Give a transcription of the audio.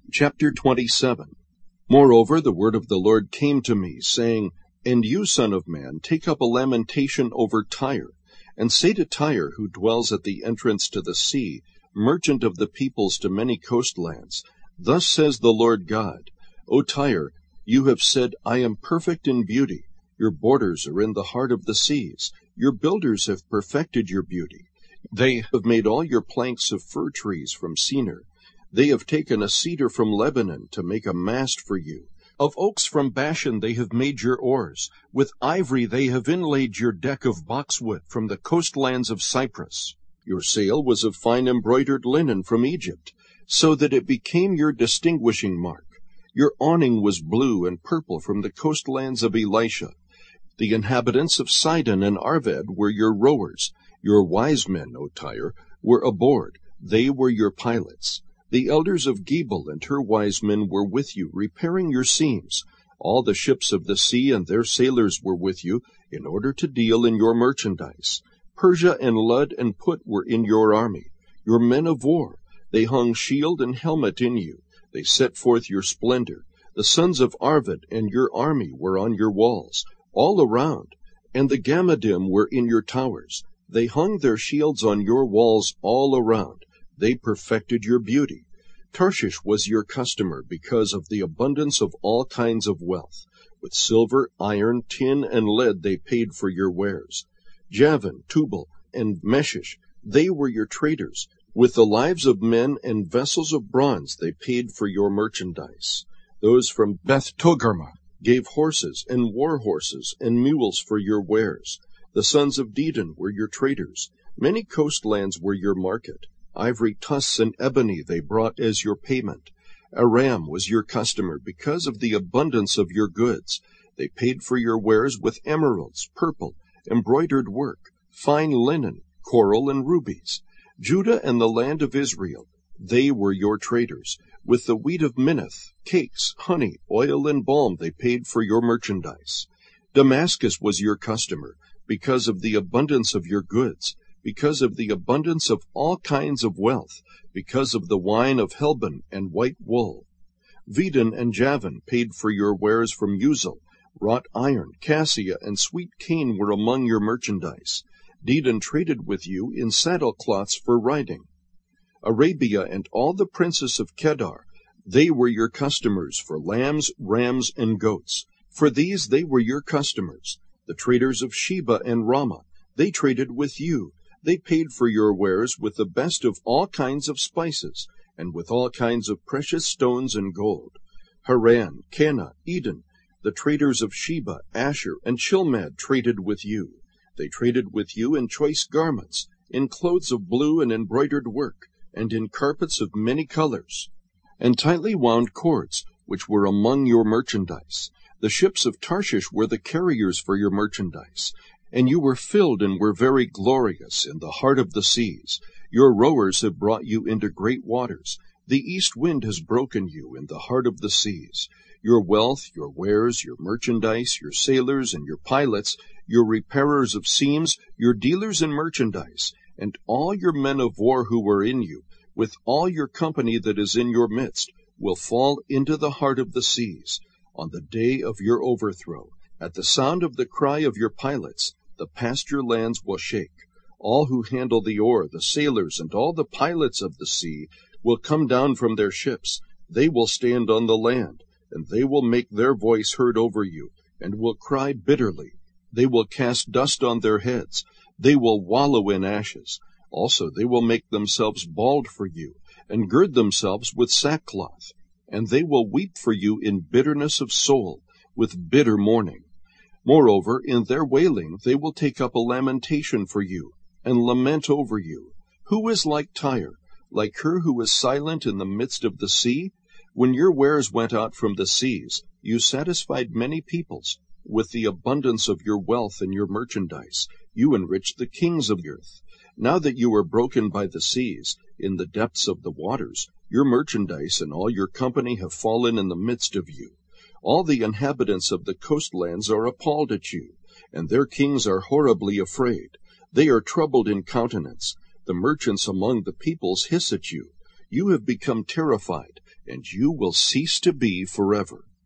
Chapter 27. Moreover, the word of the Lord came to me, saying, And you, son of man, take up a lamentation over Tyre, and say to Tyre, who dwells at the entrance to the sea, merchant of the peoples to many coastlands, Thus says the Lord God, O Tyre, you have said, I am perfect in beauty. Your borders are in the heart of the seas. Your builders have perfected your beauty. They have made all your planks of fir trees from Senir. They have taken a cedar from Lebanon to make a mast for you. Of oaks from Bashan they have made your oars. With ivory they have inlaid your deck of boxwood from the coastlands of Cyprus. Your sail was of fine embroidered linen from Egypt, so that it became your distinguishing mark. Your awning was blue and purple from the coastlands of Elisha. The inhabitants of Sidon and Arvad were your rowers. Your wise men, O Tyre, were aboard. They were your pilots. The elders of Gebal and her wise men were with you, repairing your seams. All the ships of the sea and their sailors were with you, in order to deal in your merchandise. Persia and Lud and Put were in your army, your men of war. They hung shield and helmet in you. They set forth your splendor. The sons of Arvad and your army were on your walls, all around, and the Gammadim were in your towers. They hung their shields on your walls all around. They perfected your beauty. Tarshish was your customer because of the abundance of all kinds of wealth. With silver, iron, tin, and lead they paid for your wares. Javan, Tubal, and Meshish, they were your traders. With the lives of men and vessels of bronze they paid for your merchandise. Those from Beth Togarmah gave horses and war horses and mules for your wares. The sons of Dedan were your traders. Many coastlands were your market. Ivory tusks and ebony they brought as your payment. Aram was your customer because of the abundance of your goods. They paid for your wares with emeralds, purple, embroidered work, fine linen, coral, and rubies. Judah and the land of Israel, they were your traders. With the wheat of Minnith, cakes, honey, oil, and balm they paid for your merchandise. Damascus was your customer because of the abundance of your goods, because of the abundance of all kinds of wealth, because of the wine of Helbon and white wool. Vedon and Javan paid for your wares from Uzal. Wrought iron, cassia, and sweet cane were among your merchandise. Dedan traded with you in saddlecloths for riding. Arabia and all the princes of Kedar, they were your customers for lambs, rams, and goats. For these they were your customers. The traders of Sheba and Ramah, they traded with you. They paid for your wares with the best of all kinds of spices, and with all kinds of precious stones and gold. Haran, Cana, Eden, the traders of Sheba, Asher, and Chilmad traded with you. They traded with you in choice garments, in clothes of blue and embroidered work, and in carpets of many colors, and tightly wound cords, which were among your merchandise. The ships of Tarshish were the carriers for your merchandise. And you were filled and were very glorious in the heart of the seas. Your rowers have brought you into great waters. The east wind has broken you in the heart of the seas. Your wealth, your wares, your merchandise, your sailors and your pilots, your repairers of seams, your dealers in merchandise, and all your men of war who were in you, with all your company that is in your midst, will fall into the heart of the seas. On the day of your overthrow, at the sound of the cry of your pilots, the pasture lands will shake. All who handle the oar, the sailors, and all the pilots of the sea will come down from their ships. They will stand on the land, and they will make their voice heard over you, and will cry bitterly. They will cast dust on their heads. They will wallow in ashes. Also they will make themselves bald for you, and gird themselves with sackcloth. And they will weep for you in bitterness of soul, with bitter mourning. Moreover, in their wailing they will take up a lamentation for you, and lament over you. Who is like Tyre, like her who is silent in the midst of the sea? When your wares went out from the seas, you satisfied many peoples. With the abundance of your wealth and your merchandise, you enriched the kings of the earth. Now that you are broken by the seas, in the depths of the waters, your merchandise and all your company have fallen in the midst of you. All the inhabitants of the coastlands are appalled at you, and their kings are horribly afraid. They are troubled in countenance. The merchants among the peoples hiss at you. You have become terrified, and you will cease to be forever.